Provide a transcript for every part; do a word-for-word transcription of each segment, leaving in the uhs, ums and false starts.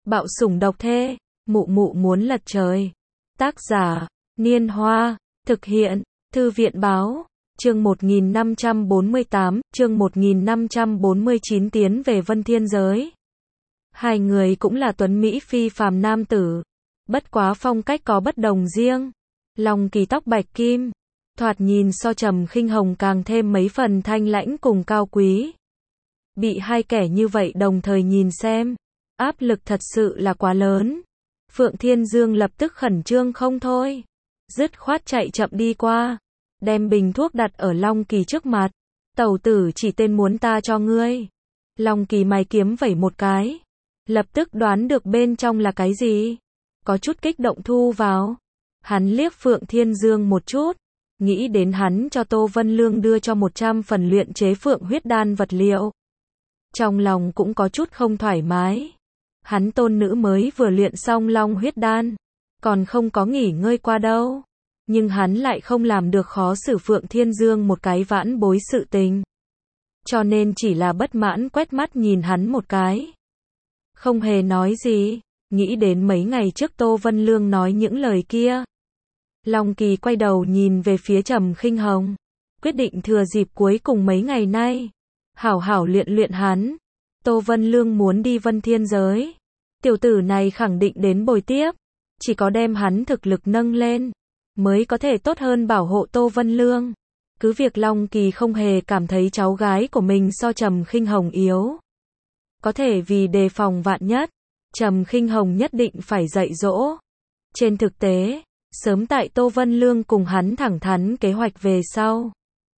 Bạo sủng độc thê, mụ mụ muốn lật trời. Tác giả, Niên Hoa, thực hiện, Thư viện Báo, chương một nghìn năm trăm bốn mươi tám, chương một nghìn năm trăm bốn mươi chín tiến về Vân Thiên Giới. Hai người cũng là tuấn Mỹ phi phàm nam tử, bất quá phong cách có bất đồng riêng. Long Kỳ tóc bạch kim, thoạt nhìn so Trầm Khinh Hồng càng thêm mấy phần thanh lãnh cùng cao quý. Bị hai kẻ như vậy đồng thời nhìn xem, áp lực thật sự là quá lớn. Phượng Thiên Dương lập tức khẩn trương không thôi, dứt khoát chạy chậm đi qua, đem bình thuốc đặt ở Long Kỳ trước mặt. Tẩu tử chỉ tên muốn ta cho ngươi. Long Kỳ mày kiếm vẩy một cái, lập tức đoán được bên trong là cái gì, có chút kích động thu vào. Hắn liếc Phượng Thiên Dương một chút, nghĩ đến hắn cho Tô Vân Lương đưa cho một trăm phần luyện chế phượng huyết đan vật liệu. Trong lòng cũng có chút không thoải mái. Hắn tôn nữ mới vừa luyện xong long huyết đan, còn không có nghỉ ngơi qua đâu. Nhưng hắn lại không làm được khó xử Phượng Thiên Dương một cái vãn bối sự tình. Cho nên chỉ là bất mãn quét mắt nhìn hắn một cái. Không hề nói gì, nghĩ đến mấy ngày trước Tô Vân Lương nói những lời kia. Long Kỳ quay đầu nhìn về phía Trầm Khinh Hồng, quyết định thừa dịp cuối cùng mấy ngày nay, hảo hảo luyện luyện hắn. Tô Vân Lương muốn đi Vân Thiên Giới, tiểu tử này khẳng định đến bồi tiếp, chỉ có đem hắn thực lực nâng lên, mới có thể tốt hơn bảo hộ Tô Vân Lương. Cứ việc Long Kỳ không hề cảm thấy cháu gái của mình so Trầm Khinh Hồng yếu, có thể vì đề phòng vạn nhất, Trầm Khinh Hồng nhất định phải dạy dỗ. Trên thực tế, sớm tại Tô Vân Lương cùng hắn thẳng thắn kế hoạch về sau,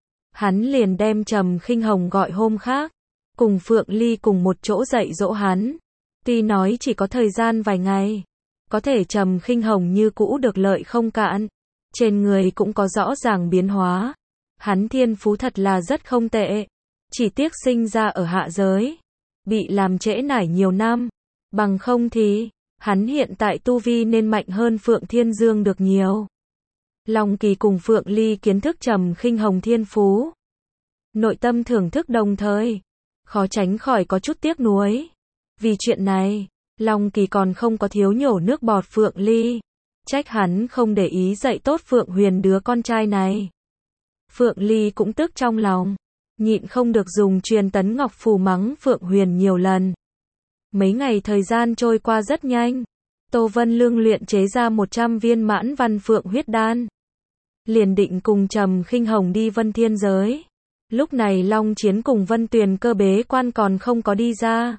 hắn liền đem Trầm Khinh Hồng gọi hôm khác, cùng Phượng Ly cùng một chỗ dạy dỗ hắn. Tuy nói chỉ có thời gian vài ngày, có thể Trầm Khinh Hồng như cũ được lợi không cạn, trên người cũng có rõ ràng biến hóa. Hắn thiên phú thật là rất không tệ, chỉ tiếc sinh ra ở hạ giới, bị làm trễ nải nhiều năm, bằng không thì hắn hiện tại tu vi nên mạnh hơn Phượng Thiên Dương được nhiều. Long Kỳ cùng Phượng Ly kiến thức Trầm Khinh Hồng thiên phú, nội tâm thưởng thức đồng thời, khó tránh khỏi có chút tiếc nuối. Vì chuyện này, Long Kỳ còn không có thiếu nhổ nước bọt Phượng Ly, trách hắn không để ý dạy tốt Phượng Huyền đứa con trai này. Phượng Ly cũng tức trong lòng, nhịn không được dùng truyền tấn ngọc phù mắng Phượng Huyền nhiều lần. Mấy ngày thời gian trôi qua rất nhanh, Tô Vân Lương luyện chế ra một trăm viên mãn văn phượng huyết đan, liền định cùng Trầm Khinh Hồng đi Vân Thiên Giới. Lúc này Long Chiến cùng Vân Tuyền cơ bế quan còn không có đi ra,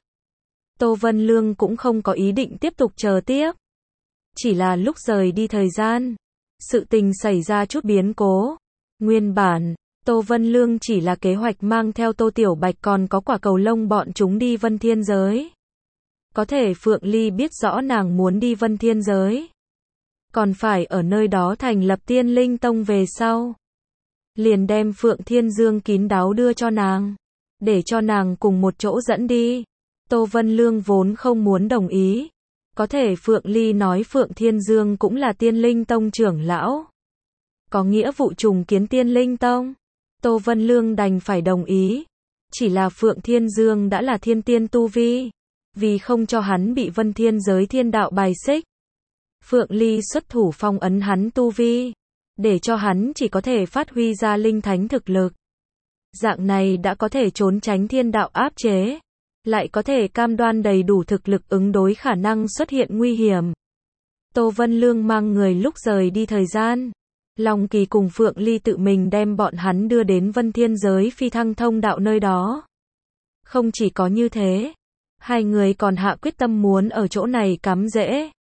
Tô Vân Lương cũng không có ý định tiếp tục chờ tiếp. Chỉ là lúc rời đi thời gian, sự tình xảy ra chút biến cố. Nguyên bản, Tô Vân Lương chỉ là kế hoạch mang theo Tô Tiểu Bạch còn có Quả Cầu Lông bọn chúng đi Vân Thiên Giới. Có thể Phượng Ly biết rõ nàng muốn đi Vân Thiên Giới, còn phải ở nơi đó thành lập Tiên Linh Tông về sau, liền đem Phượng Thiên Dương kín đáo đưa cho nàng, để cho nàng cùng một chỗ dẫn đi. Tô Vân Lương vốn không muốn đồng ý, có thể Phượng Ly nói Phượng Thiên Dương cũng là Tiên Linh Tông trưởng lão, có nghĩa vụ trùng kiến Tiên Linh Tông. Tô Vân Lương đành phải đồng ý, chỉ là Phượng Thiên Dương đã là thiên tiên tu vi, vì không cho hắn bị Vân Thiên Giới thiên đạo bài xích, Phượng Ly xuất thủ phong ấn hắn tu vi, để cho hắn chỉ có thể phát huy ra linh thánh thực lực. Dạng này đã có thể trốn tránh thiên đạo áp chế, lại có thể cam đoan đầy đủ thực lực ứng đối khả năng xuất hiện nguy hiểm. Tô Vân Lương mang người lúc rời đi thời gian, Long Kỳ cùng Phượng Ly tự mình đem bọn hắn đưa đến Vân Thiên Giới phi thăng thông đạo nơi đó. Không chỉ có như thế, hai người còn hạ quyết tâm muốn ở chỗ này cắm rễ,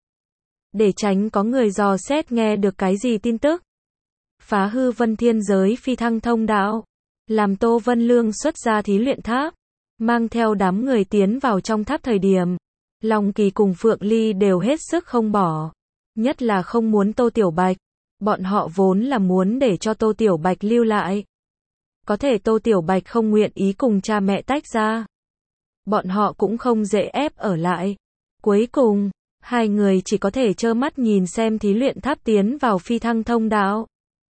để tránh có người dò xét nghe được cái gì tin tức, phá hư Vân Thiên Giới phi thăng thông đạo, làm Tô Vân Lương xuất ra thí luyện tháp, mang theo đám người tiến vào trong tháp thời điểm, Long Kỳ cùng Phượng Ly đều hết sức không bỏ, nhất là không muốn Tô Tiểu Bạch, bọn họ vốn là muốn để cho Tô Tiểu Bạch lưu lại. Có thể Tô Tiểu Bạch không nguyện ý cùng cha mẹ tách ra, bọn họ cũng không dễ ép ở lại. Cuối cùng, hai người chỉ có thể trơ mắt nhìn xem thí luyện tháp tiến vào phi thăng thông đạo,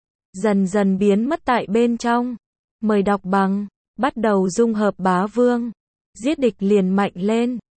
dần dần biến mất tại bên trong. Mời đọc bằng, bắt đầu dung hợp bá vương, giết địch liền mạnh lên.